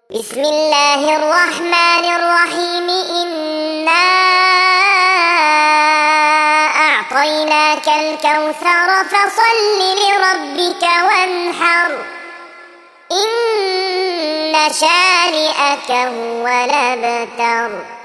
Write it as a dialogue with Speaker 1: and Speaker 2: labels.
Speaker 1: بسم الله الرحمن الرحيم. إنا أعطيناك الكوثر فصل لربك وانحر إن شانئك هو الأبتر.